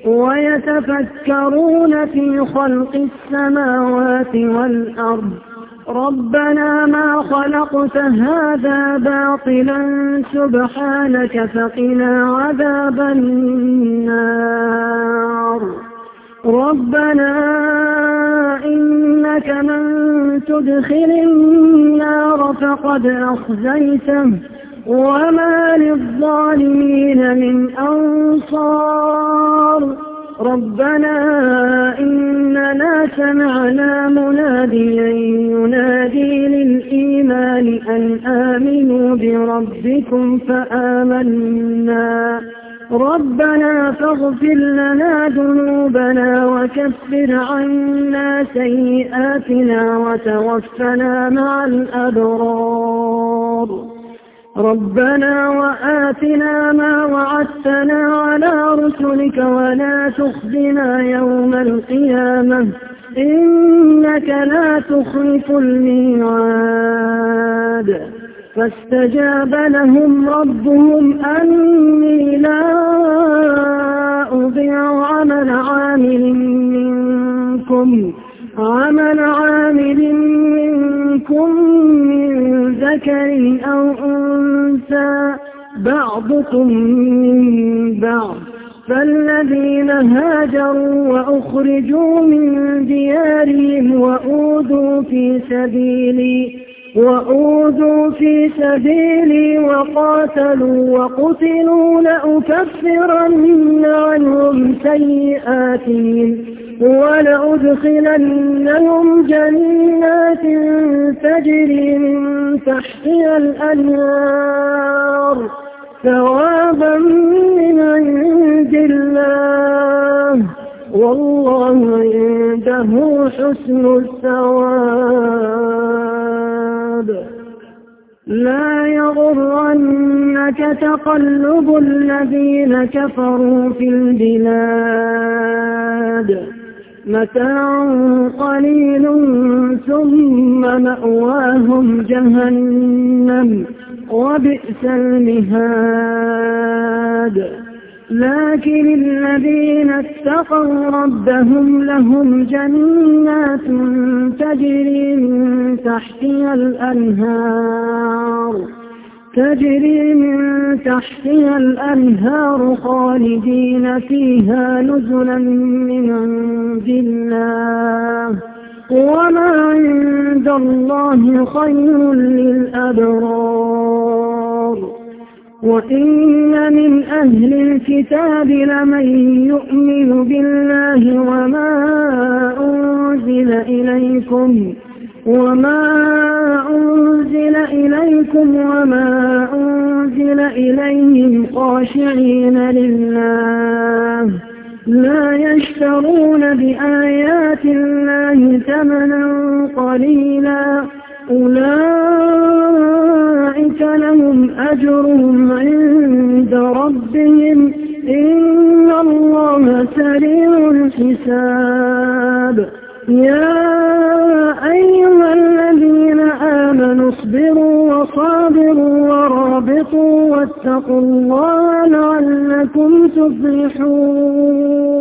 ويتفكرون في خلق السماوات والأرض ربنا ما خلقت هذا باطلا سبحانك فقنا عذاب النار ربنا إنك من تدخل النار فقد أخزيته وما للظالمين من أنصار ربنا إننا سمعنا مناديا ينادي للإيمان أن آمنوا بربكم فآمنا ربنا فاغفر لنا ذنوبنا وكفر عنا سيئاتنا وتوفنا مع الأبرار ربنا وآتنا ما وعدتنا على رسلك ولا تخزنا يوم القيامة إنك لا تخلف الميعاد فاستجاب لهم ربهم أني لا أضيع عمل عامل منكم عمل عامل منكم من ذكر أو أنثى بعضكم من بعض فالذين هاجروا وأخرجوا من ديارهم وأوذوا في سبيلي وأوذوا في سبيلي وقاتلوا وقتلوا لأكفرن عنهم سيئاتهم ولأدخلنهم جنات تجري من تحتها الأنهار ثوابا من عند الله والله عنده حسن الثواب. لا يغرنك تقلب الذين كفروا في البلاد متاع قليل ثم مأواهم جهنم وبئس المهاد. لكن الذين اتقوا ربهم لهم جنات تجري من تحتها الأنهار تجري من تحتها الأنهار خالدين فيها نزلا من عند الله وما عند الله خير للأبرار. وإن من أهل الكتاب لمن يؤمن بالله وما أنزل إليكم وما أنزل إليكم وما أنزل إليهم خاشعين لله لا يشترون بآيات الله ثمنا قليلا أولئك لهم أجرهم عند ربهم إن الله سريع الحساب. يا أيها الذين آمنوا اصبروا وصابروا ورابطوا واتقوا الله لعلكم تفلحون.